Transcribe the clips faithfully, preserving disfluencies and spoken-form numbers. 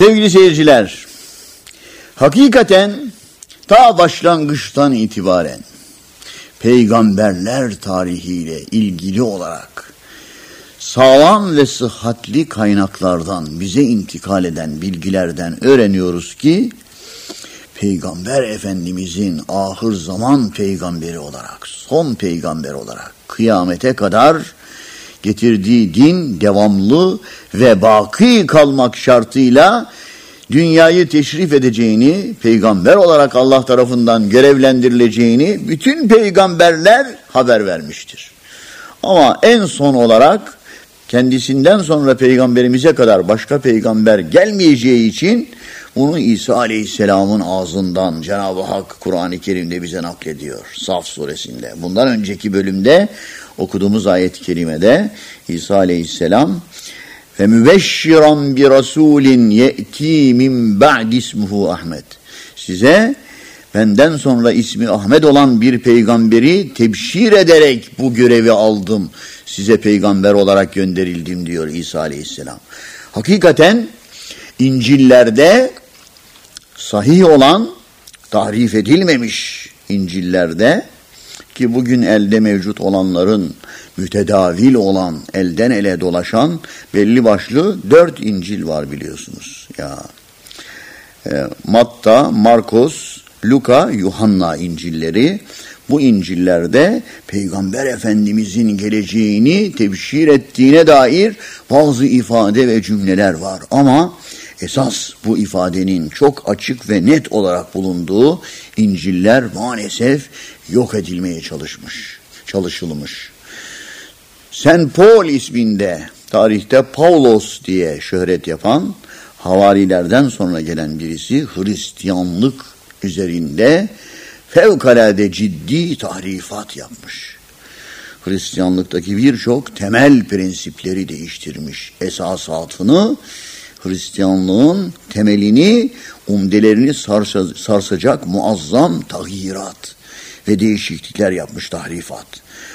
Sevgili seyirciler, hakikaten ta başlangıçtan itibaren peygamberler tarihiyle ilgili olarak sağlam ve sıhhatli kaynaklardan bize intikal eden bilgilerden öğreniyoruz ki Peygamber Efendimizin ahir zaman peygamberi olarak, son peygamber olarak kıyamete kadar getirdiği din devamlı ve baki kalmak şartıyla dünyayı teşrif edeceğini, peygamber olarak Allah tarafından görevlendirileceğini bütün peygamberler haber vermiştir. Ama en son olarak kendisinden sonra peygamberimize kadar başka peygamber gelmeyeceği için bunu İsa Aleyhisselam'ın ağzından Cenab-ı Hak Kur'an-ı Kerim'de bize naklediyor. Saf suresinde. Bundan önceki bölümde okuduğumuz ayet-i kerimede İsa Aleyhisselam ve mübeşşiran bi rasulin ye'ti min ba'di ismuhu Ahmet. Size benden sonra ismi Ahmet olan bir peygamberi tebşir ederek bu görevi aldım. Size peygamber olarak gönderildim diyor İsa Aleyhisselam. Hakikaten İncil'lerde sahih olan, tahrif edilmemiş İncil'lerde ki bugün elde mevcut olanların mütedavil olan, elden ele dolaşan belli başlı dört İncil var biliyorsunuz. Ya e, Matta, Markos, Luka, Yuhanna İncilleri. Bu İncil'lerde Peygamber Efendimizin geleceğini tebşir ettiğine dair bazı ifade ve cümleler var. Ama esas bu ifadenin çok açık ve net olarak bulunduğu İncil'ler maalesef yok edilmeye çalışmış, çalışılmış. Saint Paul isminde tarihte Paulos diye şöhret yapan havarilerden sonra gelen birisi Hristiyanlık üzerinde fevkalade ciddi tahrifat yapmış. Hristiyanlıktaki birçok temel prensipleri değiştirmiş. Esasatını, Hristiyanlığın temelini, umdelerini sarsa, sarsacak muazzam tagyirat ve değişiklikler yapmış, tahrifat.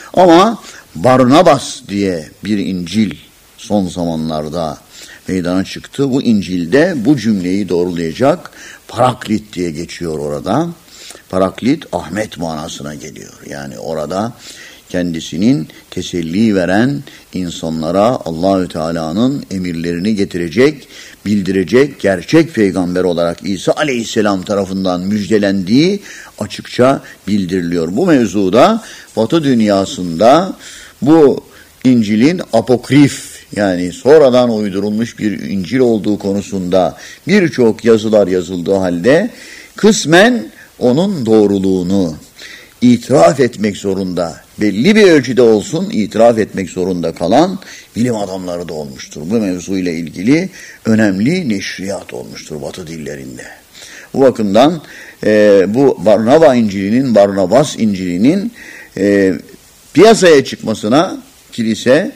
Ama Barnabas diye bir İncil son zamanlarda meydana çıktı. Bu İncil'de bu cümleyi doğrulayacak Paraklit diye geçiyor orada. Paraklit Ahmet manasına geliyor. Yani orada kendisinin teselli veren insanlara Allahü Teala'nın emirlerini getirecek, bildirecek gerçek peygamber olarak İsa Aleyhisselam tarafından müjdelendiği açıkça bildiriliyor. Bu mevzuda Batı dünyasında bu İncil'in apokrif yani sonradan uydurulmuş bir İncil olduğu konusunda birçok yazılar yazıldığı halde kısmen onun doğruluğunu itiraf etmek zorunda, belli bir ölçüde olsun itiraf etmek zorunda kalan bilim adamları da olmuştur. Bu mevzuyla ilgili önemli neşriyat olmuştur Batı dillerinde. Bu bakımdan e, bu Barnaba İncil'inin, Barnabas İncil'inin e, piyasaya çıkmasına kilise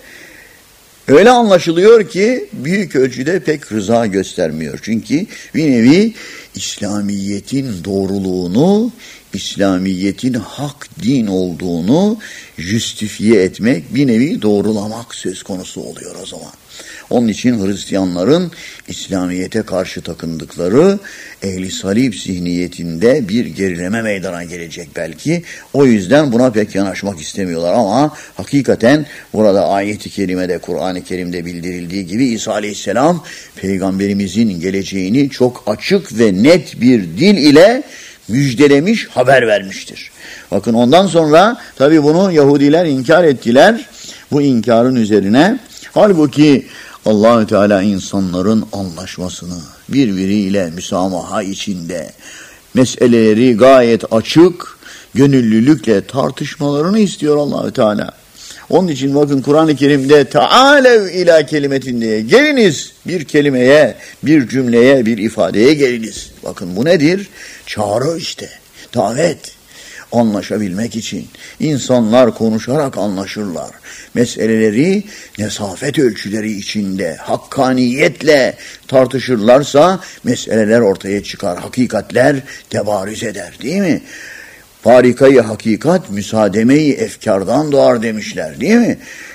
öyle anlaşılıyor ki büyük ölçüde pek rıza göstermiyor. Çünkü bir nevi İslamiyet'in doğruluğunu, İslamiyet'in hak din olduğunu justifiye etmek, bir nevi doğrulamak söz konusu oluyor o zaman. Onun için Hristiyanların İslamiyet'e karşı takındıkları ehli salib zihniyetinde bir gerileme meydana gelecek belki. O yüzden buna pek yanaşmak istemiyorlar ama hakikaten burada ayet-i kerimede, Kur'an-ı Kerim'de bildirildiği gibi İsa Aleyhisselam peygamberimizin geleceğini çok açık ve net bir dil ile müjdelemiş, haber vermiştir. Bakın ondan sonra tabii bunu Yahudiler inkar ettiler. Bu inkarın üzerine halbuki Allah-u Teala insanların anlaşmasını, birbiriyle müsamaha içinde meseleleri gayet açık, gönüllülükle tartışmalarını istiyor Allah-u Teala. Onun için bakın Kur'an-ı Kerim'de "Teâlev ilâ kelimetin" diye geliniz bir kelimeye, bir cümleye, bir ifadeye geliniz. Bakın bu nedir? Çağrı işte, davet. Anlaşabilmek için insanlar konuşarak anlaşırlar. Meseleleri nesafet ölçüleri içinde hakkaniyetle tartışırlarsa meseleler ortaya çıkar, hakikatler tebarüz eder, değil mi? Farikayı hakikat müsaademe-i efkardan doğar demişler, değil mi?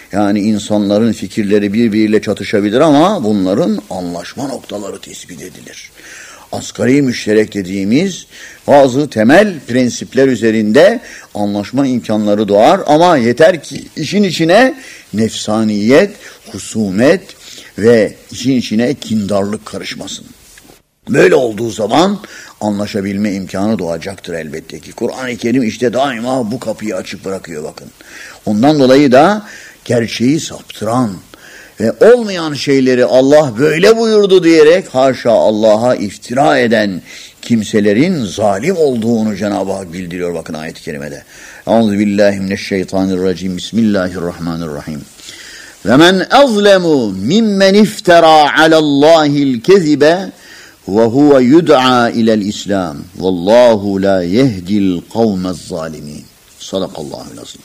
Yani insanların fikirleri birbiriyle çatışabilir ama bunların anlaşma noktaları tespit edilir. Asgari müşterek dediğimiz bazı temel prensipler üzerinde anlaşma imkanları doğar ama yeter ki işin içine nefsaniyet, husumet ve işin içine kindarlık karışmasın. Böyle olduğu zaman anlaşabilme imkanı doğacaktır elbette ki. Kur'an-ı Kerim işte daima bu kapıyı açık bırakıyor bakın. Ondan dolayı da gerçeği saptıran ve olmayan şeyleri Allah böyle buyurdu diyerek haşa Allah'a iftira eden kimselerin zalim olduğunu Cenab-ı Hak bildiriyor bakın ayet-i kerimede. Euzubillahimineşşeytanirracim. Bismillahirrahmanirrahim. Ve men azlemu mimmen iftara alallahil kezibe ve huve yud'a ilel İslam. Vallahu la yehdil kavmez zalimin. Sadakallahul azim.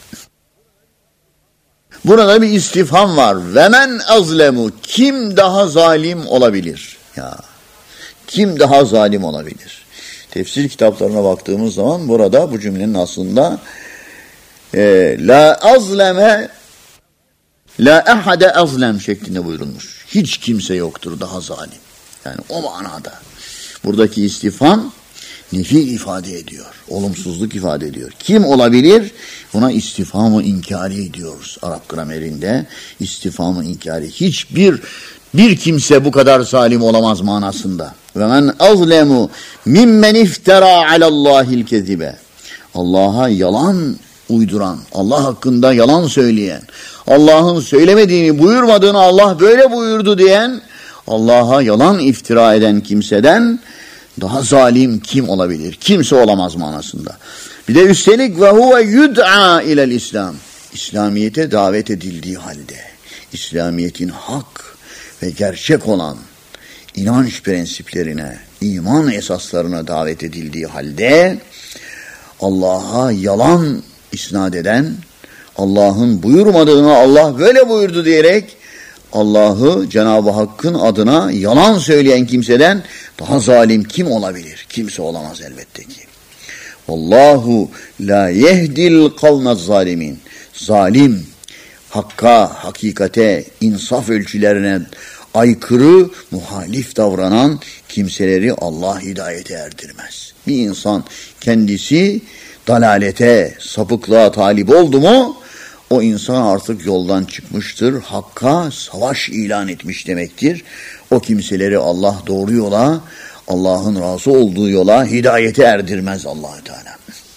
Burada bir istifham var. Ve men azlemu, kim daha zalim olabilir? Ya, kim daha zalim olabilir? Tefsir kitaplarına baktığımız zaman burada bu cümlenin aslında e, la azleme la ahade azlem şeklinde buyurulmuş. Hiç kimse yoktur daha zalim. Yani o manada. Buradaki istifham nefi ifade ediyor. Olumsuzluk ifade ediyor. Kim olabilir? Buna istifham-ı inkari diyoruz Arap gramerinde. İstifham-ı inkari. Hiçbir bir kimse bu kadar zalim olamaz manasında. Ve men azlemu mimmen iftara alallahil kezibe. Allah'a yalan uyduran, Allah hakkında yalan söyleyen, Allah'ın söylemediğini, buyurmadığını Allah böyle buyurdu diyen, Allah'a yalan iftira eden kimseden daha zalim kim olabilir? Kimse olamaz manasında. Bir de üstelik ve huve yud'a ilel İslam. İslamiyete davet edildiği halde, İslamiyetin hak ve gerçek olan inanç prensiplerine, iman esaslarına davet edildiği halde Allah'a yalan isnat eden, Allah'ın buyurmadığını Allah böyle buyurdu diyerek Allah'ı Cenab-ı Hakk'ın adına yalan söyleyen kimseden daha zalim kim olabilir? Kimse olamaz elbette ki. Vallahu la yehdil kavmez zalimin. Zalim, hakka, hakikate, insaf ölçülerine aykırı, muhalif davranan kimseleri Allah hidayete erdirmez. Bir insan kendisi dalalete, sapıklığa talip oldu mu, o insan artık yoldan çıkmıştır, hakka savaş ilan etmiş demektir. O kimseleri Allah doğru yola, Allah'ın razı olduğu yola hidayete erdirmez Allah-u Teala.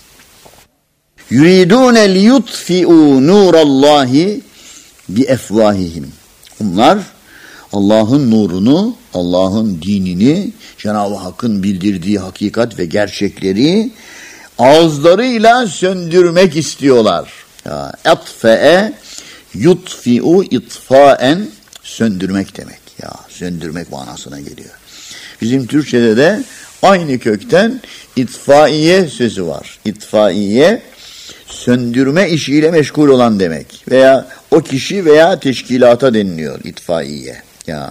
Yuridune liyutfi'u nurallahi bi efvahihim. Bunlar Allah'ın nurunu, Allah'ın dinini, Cenab-ı Hakk'ın bildirdiği hakikat ve gerçekleri ağızlarıyla söndürmek istiyorlar. Ya, etfe'e yutfi'u itfaen, söndürmek demek. Ya, söndürmek manasına geliyor. Bizim Türkçe'de de aynı kökten itfaiye sözü var. İtfaiye, söndürme işiyle meşgul olan demek. Veya o kişi veya teşkilata deniliyor itfaiye. Ya,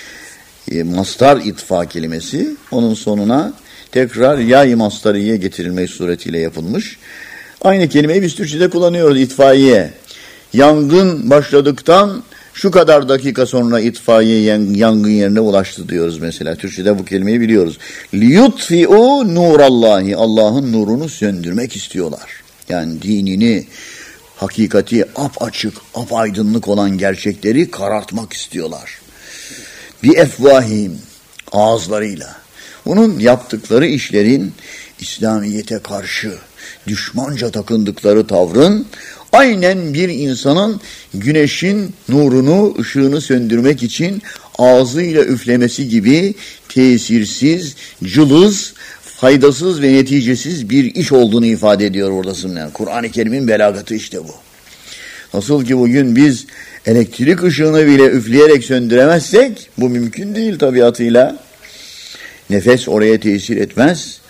e, mastar itfa kelimesi, onun sonuna tekrar yay mastariye getirilmek suretiyle yapılmış. Aynı kelimeyi biz Türkçe'de kullanıyoruz, itfaiye. Yangın başladıktan şu kadar dakika sonra itfaiye yangın yerine ulaştı diyoruz mesela. Türkçe'de bu kelimeyi biliyoruz. Liyutfi'u nurallahi. Allah'ın nurunu söndürmek istiyorlar. Yani dinini, hakikati apaçık, apaydınlık olan gerçekleri karartmak istiyorlar. Bi efvahim, ağızlarıyla. Bunun yaptıkları işlerin İslamiyete karşı düşmanca takındıkları tavrın aynen bir insanın güneşin nurunu, ışığını söndürmek için ağzıyla üflemesi gibi tesirsiz, cılız, faydasız ve neticesiz bir iş olduğunu ifade ediyor orada. Yani Kur'an-ı Kerim'in belagatı işte bu. Nasıl ki bugün biz elektrik ışığını bile üfleyerek söndüremezsek, bu mümkün değil tabiatıyla. Nefes oraya tesir etmez.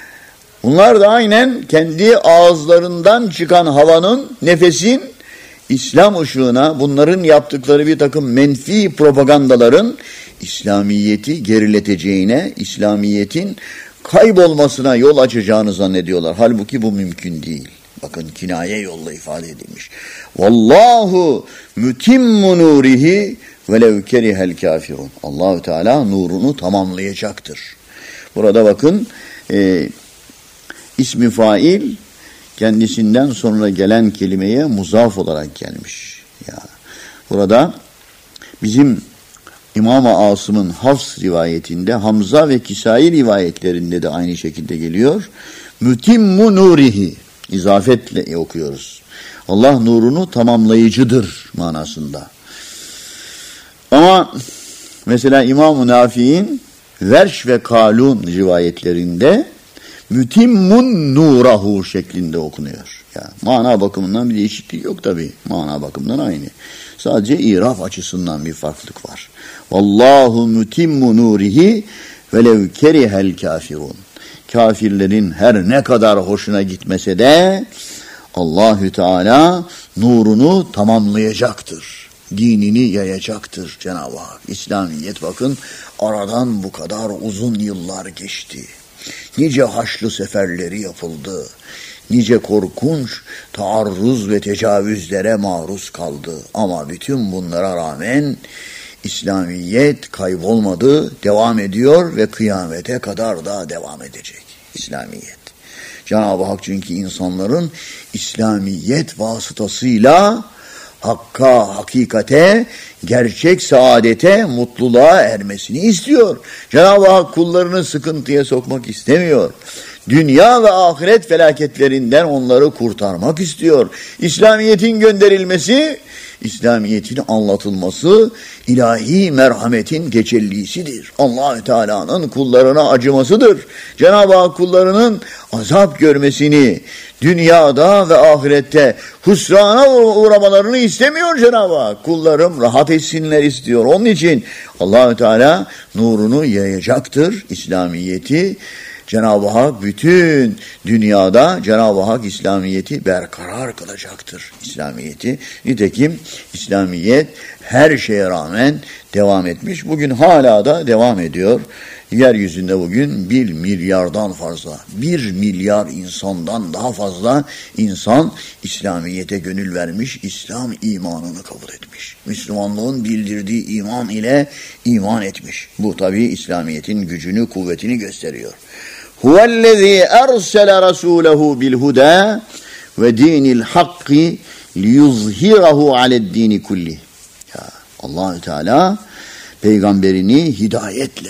Bunlar da aynen kendi ağızlarından çıkan havanın, nefesin İslam ışığına, bunların yaptıkları bir takım menfi propagandaların İslamiyeti gerileteceğine, İslamiyetin kaybolmasına yol açacağını zannediyorlar. Halbuki bu mümkün değil. Bakın kinaye yolla ifade edilmiş. Vallahu mutimmu nurihi velev kerihel kafirun. Allahu Teala nurunu tamamlayacaktır. Burada bakın e, ismi fail kendisinden sonra gelen kelimeye muzaf olarak gelmiş. Ya burada bizim İmam-ı Asım'ın Hafs rivayetinde, Hamza ve Kisai rivayetlerinde de aynı şekilde geliyor. Mütimmu nurihi izafetle okuyoruz. Allah nurunu tamamlayıcıdır manasında. Ama mesela İmam-ı Nafi'in Verş ve Kalun rivayetlerinde mütimmun nurahu şeklinde okunuyor. Yani mana bakımından bir değişiklik yok tabii. Mana bakımından aynı. Sadece iraf açısından bir farklılık var. Vallahu mutimmu nurihi velev kerihel kafirun. Kafirlerin her ne kadar hoşuna gitmese de Allahü Teala nurunu tamamlayacaktır. Dinini yayacaktır Cenab-ı Hak. İslamiyet bakın aradan bu kadar uzun yıllar geçti. Nice haçlı seferleri yapıldı. Nice korkunç taarruz ve tecavüzlere maruz kaldı. Ama bütün bunlara rağmen İslamiyet kaybolmadı, devam ediyor ve kıyamete kadar da devam edecek İslamiyet. Cenab-ı Hak çünkü insanların İslamiyet vasıtasıyla hakka, hakikate, gerçek saadete, mutluluğa ermesini istiyor. Cenab-ı Hak kullarını sıkıntıya sokmak istemiyor. Dünya ve ahiret felaketlerinden onları kurtarmak istiyor. İslamiyet'in gönderilmesi, İslamiyet'in anlatılması ilahi merhametin tecellisidir. Allah-u Teala'nın kullarına acımasıdır. Cenab-ı Hak kullarının azap görmesini, dünyada ve ahirette husrana uğramalarını istemiyor Cenab-ı Hak. Kullarım rahat etsinler istiyor. Onun için Allah-u Teala nurunu yayacaktır. İslamiyet'i Cenab-ı Hak bütün dünyada Cenab-ı Hak İslamiyet'i berkarar kılacaktır. İslamiyet'i. Nitekim İslamiyet her şeye rağmen devam etmiş. Bugün hala da devam ediyor. Yeryüzünde bugün bir milyardan fazla, bir milyar insandan daha fazla insan İslamiyet'e gönül vermiş, İslam imanını kabul etmiş. Müslümanlığın bildirdiği iman ile iman etmiş. Bu tabii İslamiyet'in gücünü, kuvvetini gösteriyor. Huvellezî ersele rasûlehu bilhudâ ve dînil hakkı liyuzhirahu aleddîni kulli. Ya Allah-u Teala peygamberini hidayetle,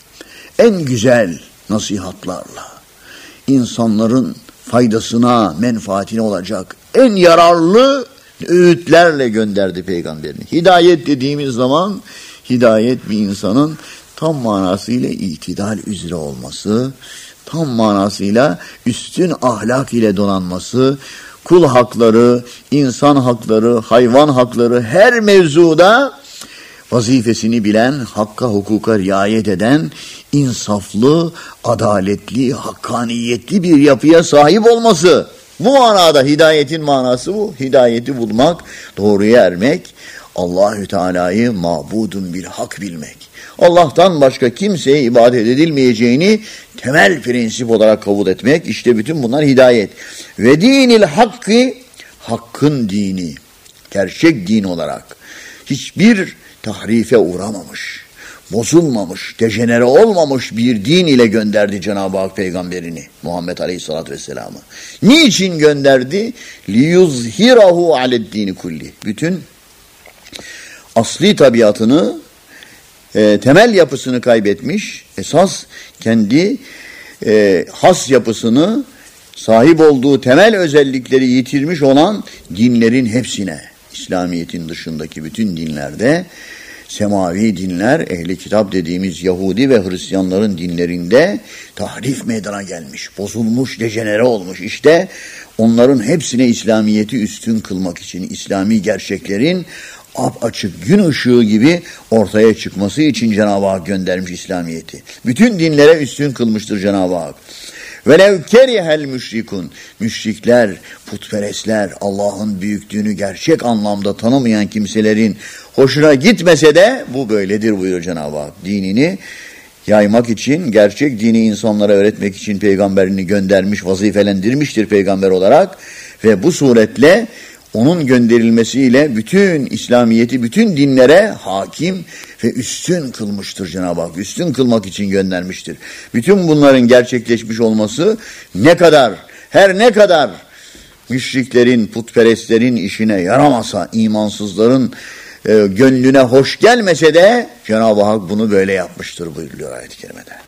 en güzel nasihatlarla, insanların faydasına, menfaatine olacak en yararlı öğütlerle gönderdi peygamberini. Hidayet dediğimiz zaman, hidayet bir insanın tam manasıyla itidal üzere olması, tam manasıyla üstün ahlak ile donanması, kul hakları, insan hakları, hayvan hakları her mevzuda vazifesini bilen, hakka hukuka riayet eden, insaflı, adaletli, hakkaniyetli bir yapıya sahip olması. Bu manada hidayetin manası bu. Hidayeti bulmak, doğruya ermek, Allahü Teala'yı mabudun bil hak bilmek. Allah'tan başka kimseye ibadet edilmeyeceğini temel prensip olarak kabul etmek. İşte bütün bunlar hidayet. Ve dinil hakkı, hakkın dini, gerçek din olarak hiçbir tahrife uğramamış, bozulmamış, dejenere olmamış bir din ile gönderdi Cenab-ı Hak peygamberini, Muhammed Aleyhisselatü Vesselam'ı. Niçin gönderdi? liyuzhirahu aleddini kulli. Bütün asli tabiatını, e, temel yapısını kaybetmiş, esas kendi e, has yapısını, sahip olduğu temel özellikleri yitirmiş olan dinlerin hepsine, İslamiyet'in dışındaki bütün dinlerde, semavi dinler, ehli kitap dediğimiz Yahudi ve Hristiyanların dinlerinde tahrif meydana gelmiş, bozulmuş, dejenere olmuş. İşte onların hepsine İslamiyet'i üstün kılmak için, İslami gerçeklerin apaçık gün ışığı gibi ortaya çıkması için Cenab-ı Hak göndermiş İslamiyet'i. Bütün dinlere üstün kılmıştır Cenab-ı Hak. Velev kerihel müşrikun. Müşrikler, putperestler, Allah'ın büyüklüğünü gerçek anlamda tanımayan kimselerin hoşuna gitmese de bu böyledir buyuruyor Cenab-ı Hak. Dinini yaymak için, gerçek dini insanlara öğretmek için peygamberini göndermiş, vazifelendirmiştir peygamber olarak. Ve bu suretle onun gönderilmesiyle bütün İslamiyet'i bütün dinlere hakim ve üstün kılmıştır Cenab-ı Hak. Üstün kılmak için göndermiştir. Bütün bunların gerçekleşmiş olması ne kadar, her ne kadar müşriklerin, putperestlerin işine yaramasa, imansızların e, gönlüne hoş gelmese de Cenab-ı Hak bunu böyle yapmıştır buyuruyor ayet-i kerimede.